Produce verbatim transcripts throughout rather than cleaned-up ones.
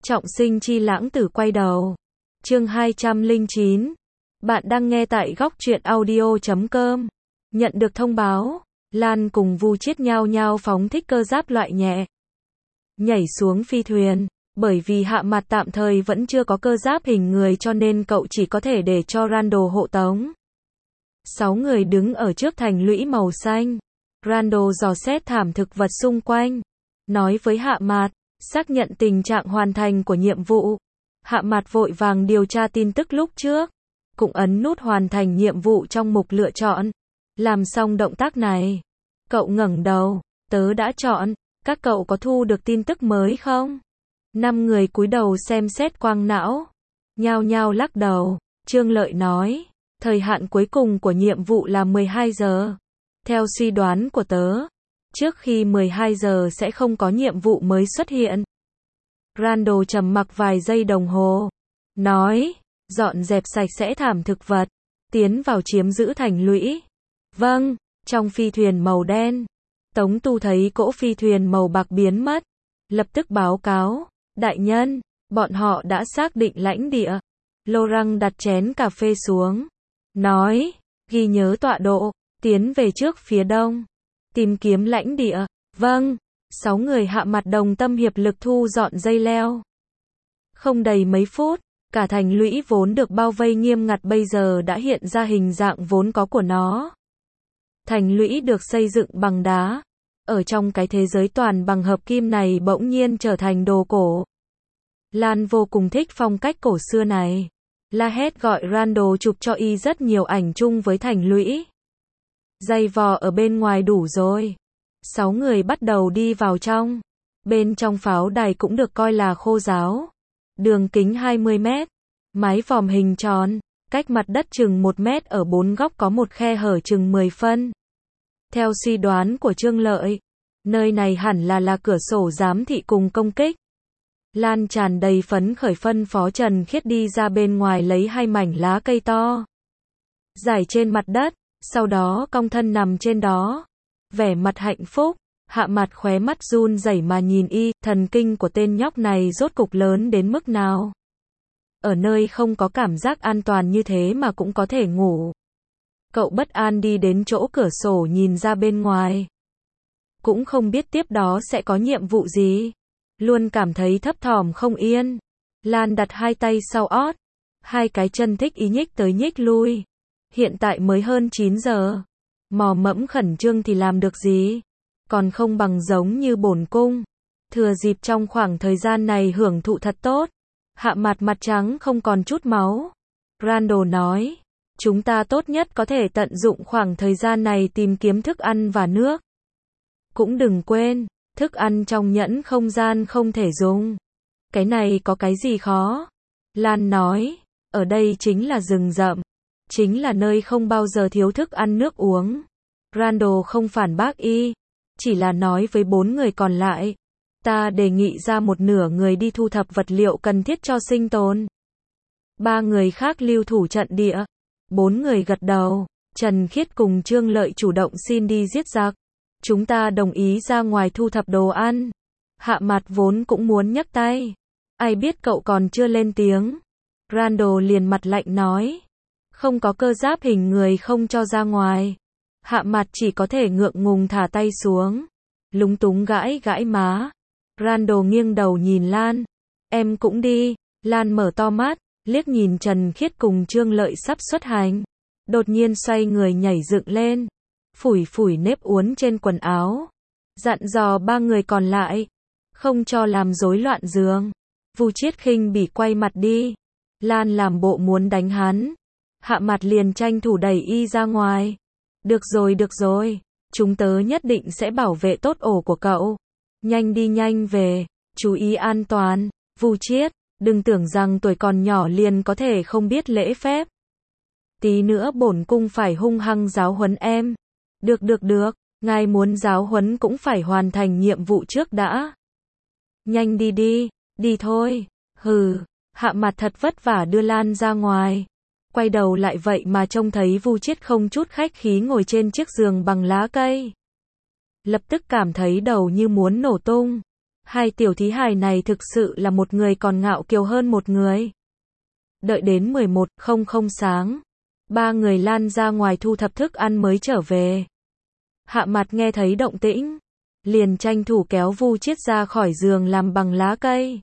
Trọng sinh chi lãng tử quay đầu. Chương hai trăm lẻ chín. Bạn đang nghe tại góc truyện audio chấm com. Nhận được thông báo, Lan cùng Vu Chiết nhao nhao phóng thích cơ giáp loại nhẹ. Nhảy xuống phi thuyền. Bởi vì Hạ Mạt tạm thời vẫn chưa có cơ giáp hình người cho nên cậu chỉ có thể để cho Randall hộ tống. Sáu người đứng ở trước thành lũy màu xanh. Randall dò xét thảm thực vật xung quanh. Nói với Hạ Mạt, xác nhận tình trạng hoàn thành của nhiệm vụ. Hạ Mạt vội vàng điều tra tin tức lúc trước. Cũng ấn nút hoàn thành nhiệm vụ trong mục lựa chọn. Làm xong động tác này. Cậu ngẩng đầu, tớ đã chọn, các cậu có thu được tin tức mới không? Năm người cúi đầu xem xét quang não. Nhao nhao lắc đầu. Trương Lợi nói, thời hạn cuối cùng của nhiệm vụ là mười hai giờ. Theo suy đoán của tớ, trước khi mười hai giờ sẽ không có nhiệm vụ mới xuất hiện. Randall trầm mặc vài giây đồng hồ. Nói, dọn dẹp sạch sẽ thảm thực vật. Tiến vào chiếm giữ thành lũy. Vâng, trong phi thuyền màu đen. Tống Tu thấy cỗ phi thuyền màu bạc biến mất. Lập tức báo cáo, đại nhân, bọn họ đã xác định lãnh địa. Laurent đặt chén cà phê xuống. Nói, ghi nhớ tọa độ, tiến về trước phía đông. Tìm kiếm lãnh địa. Vâng, sáu người Hạ Mặt đồng tâm hiệp lực thu dọn dây leo. Không đầy mấy phút, cả thành lũy vốn được bao vây nghiêm ngặt bây giờ đã hiện ra hình dạng vốn có của nó. Thành lũy được xây dựng bằng đá. Ở trong cái thế giới toàn bằng hợp kim này bỗng nhiên trở thành đồ cổ. Lan vô cùng thích phong cách cổ xưa này. La hét gọi Randall chụp cho y rất nhiều ảnh chung với thành lũy. Dây vò ở bên ngoài đủ rồi. Sáu người bắt đầu đi vào trong. Bên trong pháo đài cũng được coi là khô giáo. Đường kính hai mươi mét. Mái vòm hình tròn. Cách mặt đất chừng một mét, ở bốn góc có một khe hở chừng mười phân. Theo suy đoán của Trương Lợi, nơi này hẳn là là cửa sổ giám thị cùng công kích. Lan tràn đầy phấn khởi phân phó Trần Khiết đi ra bên ngoài lấy hai mảnh lá cây to. Rải trên mặt đất, sau đó cong thân nằm trên đó. Vẻ mặt hạnh phúc, Hạ Mặt khóe mắt run rẩy mà nhìn y, thần kinh của tên nhóc này rốt cục lớn đến mức nào. Ở nơi không có cảm giác an toàn như thế mà cũng có thể ngủ. Cậu bất an đi đến chỗ cửa sổ nhìn ra bên ngoài. Cũng không biết tiếp đó sẽ có nhiệm vụ gì. Luôn cảm thấy thấp thỏm không yên. Lan đặt hai tay sau ót. Hai cái chân thích ý nhích tới nhích lui. Hiện tại mới hơn chín giờ. Mò mẫm khẩn trương thì làm được gì. Còn không bằng giống như bổn cung. Thừa dịp trong khoảng thời gian này hưởng thụ thật tốt. Hạ Mặt mặt trắng không còn chút máu. Randall nói, chúng ta tốt nhất có thể tận dụng khoảng thời gian này tìm kiếm thức ăn và nước. Cũng đừng quên, thức ăn trong nhẫn không gian không thể dùng. Cái này có cái gì khó? Lan nói, ở đây chính là rừng rậm. Chính là nơi không bao giờ thiếu thức ăn nước uống. Randall không phản bác y. Chỉ là nói với bốn người còn lại. Ta đề nghị ra một nửa người đi thu thập vật liệu cần thiết cho sinh tồn. Ba người khác lưu thủ trận địa. Bốn người gật đầu. Trần Khiết cùng Trương Lợi chủ động xin đi giết giặc. Chúng ta đồng ý ra ngoài thu thập đồ ăn. Hạ Mặt vốn cũng muốn nhấc tay. Ai biết cậu còn chưa lên tiếng. Randall liền mặt lạnh nói. Không có cơ giáp hình người không cho ra ngoài. Hạ Mặt chỉ có thể ngượng ngùng thả tay xuống. Lúng túng gãi gãi má. Randall nghiêng đầu nhìn Lan. Em cũng đi. Lan mở to mắt, liếc nhìn Trần Khiết cùng Trương Lợi sắp xuất hành. Đột nhiên xoay người nhảy dựng lên. Phủi phủi nếp uốn trên quần áo. Dặn dò ba người còn lại. Không cho làm rối loạn giường. Vu Chiết khinh bỉ quay mặt đi. Lan làm bộ muốn đánh hắn. Hạ Mặt liền tranh thủ đẩy y ra ngoài. Được rồi được rồi. Chúng tớ nhất định sẽ bảo vệ tốt ổ của cậu. Nhanh đi nhanh về. Chú ý an toàn. Vu Chiết, đừng tưởng rằng tuổi còn nhỏ liền có thể không biết lễ phép. Tí nữa bổn cung phải hung hăng giáo huấn em. Được được được, ngài muốn giáo huấn cũng phải hoàn thành nhiệm vụ trước đã. Nhanh đi đi, đi thôi. Hừ, Hạ Mặt thật vất vả đưa Lan ra ngoài. Quay đầu lại vậy mà trông thấy Vu Chiết không chút khách khí ngồi trên chiếc giường bằng lá cây. Lập tức cảm thấy đầu như muốn nổ tung. Hai tiểu thí hài này thực sự là một người còn ngạo kiều hơn một người. Đợi đến mười một không không sáng, ba người Lan ra ngoài thu thập thức ăn mới trở về. Hạ Mặt nghe thấy động tĩnh, liền tranh thủ kéo Vu Chiết ra khỏi giường làm bằng lá cây.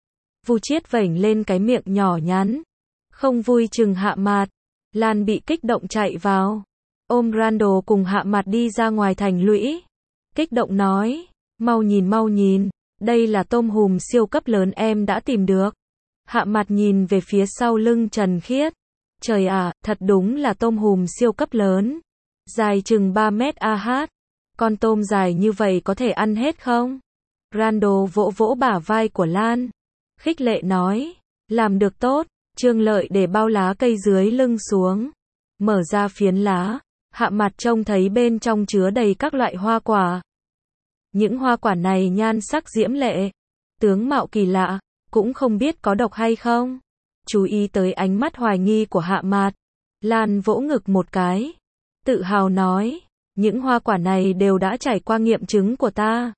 Vu Chiết vểnh lên cái miệng nhỏ nhắn, không vui chừng Hạ Mặt. Lan bị kích động chạy vào, ôm Randall cùng Hạ Mặt đi ra ngoài thành lũy. Kích động nói, mau nhìn mau nhìn, đây là tôm hùm siêu cấp lớn em đã tìm được. Hạ Mặt nhìn về phía sau lưng Trần Khiết. Trời ạ, thật đúng là tôm hùm siêu cấp lớn. Dài chừng ba mét a hát. Con tôm dài như vậy có thể ăn hết không? Randall vỗ vỗ bả vai của Lan. Khích lệ nói, làm được tốt. Trương Lợi để bao lá cây dưới lưng xuống. Mở ra phiến lá. Hạ Mặt trông thấy bên trong chứa đầy các loại hoa quả. Những hoa quả này nhan sắc diễm lệ, tướng mạo kỳ lạ, cũng không biết có độc hay không. Chú ý tới ánh mắt hoài nghi của Hạ Mặt, Lan vỗ ngực một cái, tự hào nói, những hoa quả này đều đã trải qua nghiệm chứng của ta.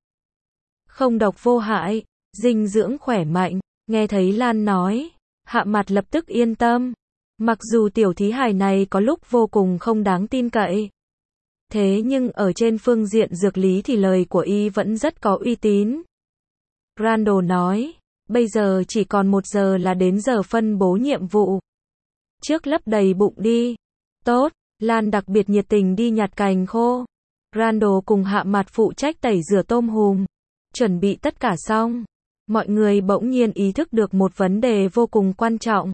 Không độc vô hại, dinh dưỡng khỏe mạnh. Nghe thấy Lan nói, Hạ Mặt lập tức yên tâm. Mặc dù tiểu thí hài này có lúc vô cùng không đáng tin cậy, thế nhưng ở trên phương diện dược lý thì lời của y vẫn rất có uy tín. Randall nói, bây giờ chỉ còn một giờ là đến giờ phân bố nhiệm vụ. Trước lấp đầy bụng đi. Tốt, Lan đặc biệt nhiệt tình đi nhặt cành khô. Randall cùng Hạ Mặt phụ trách tẩy rửa tôm hùm. Chuẩn bị tất cả xong. Mọi người bỗng nhiên ý thức được một vấn đề vô cùng quan trọng.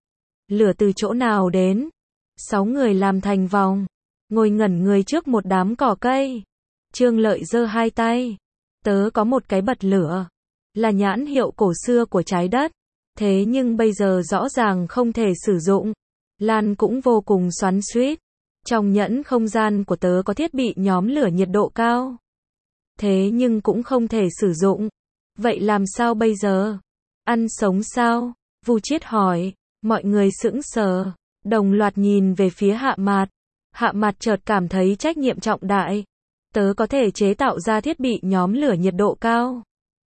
Lửa từ chỗ nào đến? Sáu người làm thành vòng, ngồi ngẩn người trước một đám cỏ cây. Trương Lợi giơ hai tay. Tớ có một cái bật lửa, là nhãn hiệu cổ xưa của trái đất. Thế nhưng bây giờ rõ ràng không thể sử dụng. Lan cũng vô cùng xoắn xuýt. Trong nhẫn không gian của tớ có thiết bị nhóm lửa nhiệt độ cao. Thế nhưng cũng không thể sử dụng. Vậy làm sao bây giờ? Ăn sống sao? Vu Chiết hỏi. Mọi người sững sờ, đồng loạt nhìn về phía Hạ Mặt. Hạ Mặt chợt cảm thấy trách nhiệm trọng đại. Tớ có thể chế tạo ra thiết bị nhóm lửa nhiệt độ cao.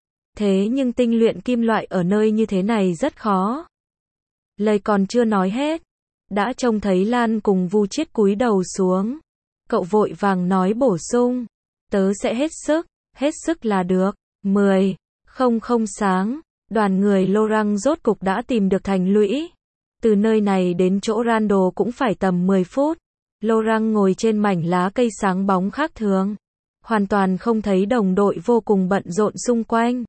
Thế nhưng tinh luyện kim loại ở nơi như thế này rất khó. Lời còn chưa nói hết, đã trông thấy Lan cùng Vu Chiết cúi đầu xuống. Cậu vội vàng nói bổ sung, tớ sẽ hết sức, hết sức là được. mười không không sáng, đoàn người Laurent rốt cục đã tìm được thành lũy. Từ nơi này đến chỗ Randall cũng phải tầm mười phút. Laurent ngồi trên mảnh lá cây sáng bóng khác thường, hoàn toàn không thấy đồng đội vô cùng bận rộn xung quanh.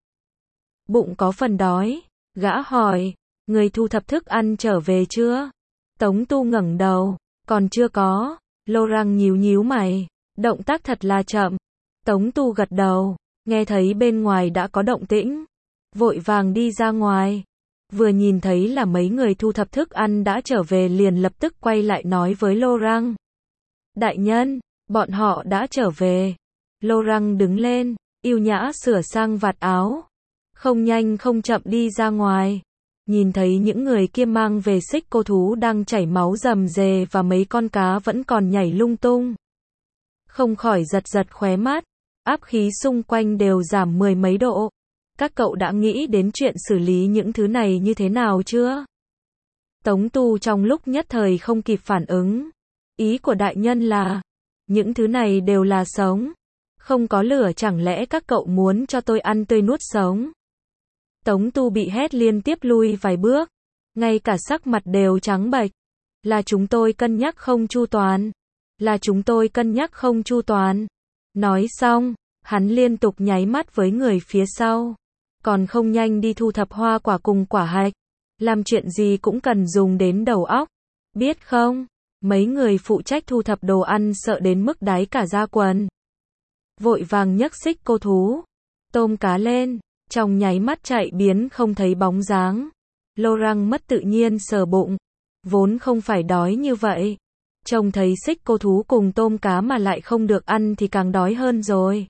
Bụng có phần đói, gã hỏi, người thu thập thức ăn trở về chưa? Tống Tu ngẩng đầu, còn chưa có. Laurent nhíu nhíu mày, động tác thật là chậm. Tống Tu gật đầu, nghe thấy bên ngoài đã có động tĩnh, vội vàng đi ra ngoài. Vừa nhìn thấy là mấy người thu thập thức ăn đã trở về liền lập tức quay lại nói với Laurent. Đại nhân, bọn họ đã trở về. Laurent đứng lên, yêu nhã sửa sang vạt áo. Không nhanh không chậm đi ra ngoài. Nhìn thấy những người kia mang về xích cô thú đang chảy máu rầm rề và mấy con cá vẫn còn nhảy lung tung. Không khỏi giật giật khóe mắt, áp khí xung quanh đều giảm mười mấy độ. Các cậu đã nghĩ đến chuyện xử lý những thứ này như thế nào chưa? Tống Tu trong lúc nhất thời không kịp phản ứng. Ý của đại nhân là, những thứ này đều là sống. Không có lửa chẳng lẽ các cậu muốn cho tôi ăn tươi nuốt sống? Tống Tu bị hét liên tiếp lui vài bước. Ngay cả sắc mặt đều trắng bệch. Là chúng tôi cân nhắc không chu toàn. Là chúng tôi cân nhắc không chu toàn. Nói xong, hắn liên tục nháy mắt với người phía sau. Còn không nhanh đi thu thập hoa quả cùng quả hạch. Làm chuyện gì cũng cần dùng đến đầu óc. Biết không? Mấy người phụ trách thu thập đồ ăn sợ đến mức đáy cả da quần. Vội vàng nhấc xích cô thú, tôm cá lên, trong nháy mắt chạy biến không thấy bóng dáng. Laurent mất tự nhiên sờ bụng. Vốn không phải đói như vậy. Trông thấy xích cô thú cùng tôm cá mà lại không được ăn thì càng đói hơn rồi.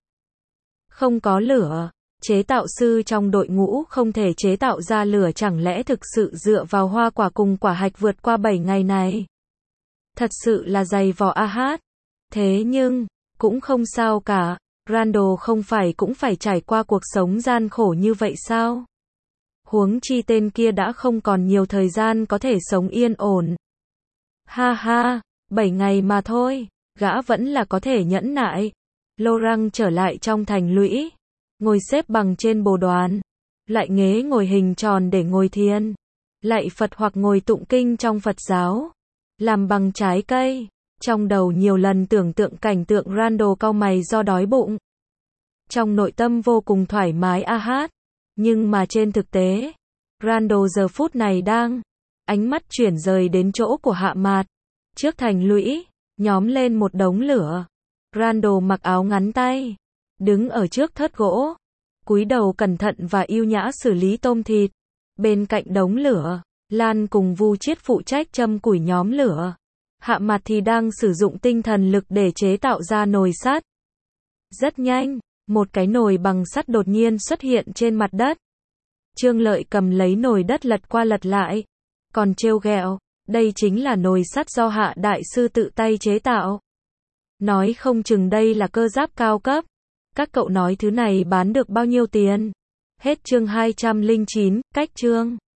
Không có lửa. Chế tạo sư trong đội ngũ không thể chế tạo ra lửa, chẳng lẽ thực sự dựa vào hoa quả cùng quả hạch vượt qua bảy ngày này? Thật sự là dày vò a hát. Thế nhưng, cũng không sao cả. Randall không phải cũng phải trải qua cuộc sống gian khổ như vậy sao? Huống chi tên kia đã không còn nhiều thời gian có thể sống yên ổn. Ha ha, bảy ngày mà thôi, gã vẫn là có thể nhẫn nại. Laurent trở lại trong thành lũy, ngồi xếp bằng trên bồ đoàn, lại ghế ngồi hình tròn để ngồi thiền, lạy Phật hoặc ngồi tụng kinh trong Phật giáo, làm bằng trái cây. Trong đầu nhiều lần tưởng tượng cảnh tượng Randall cau mày do đói bụng. Trong nội tâm vô cùng thoải mái a hát, nhưng mà trên thực tế, Randall giờ phút này đang, ánh mắt chuyển rời đến chỗ của Hạ Mạt. Trước thành lũy, nhóm lên một đống lửa. Randall mặc áo ngắn tay, đứng ở trước thớt gỗ, cúi đầu cẩn thận và yêu nhã xử lý tôm thịt. Bên cạnh đống lửa, Lan cùng Vu Chiết phụ trách châm củi nhóm lửa. Hạ Mạt thì đang sử dụng tinh thần lực để chế tạo ra nồi sắt. Rất nhanh, một cái nồi bằng sắt đột nhiên xuất hiện trên mặt đất. Trương Lợi cầm lấy nồi đất lật qua lật lại, còn trêu ghẹo, đây chính là nồi sắt do Hạ đại sư tự tay chế tạo. Nói không chừng đây là cơ giáp cao cấp. Các cậu nói thứ này bán được bao nhiêu tiền? Hết chương hai trăm lẻ chín, cách chương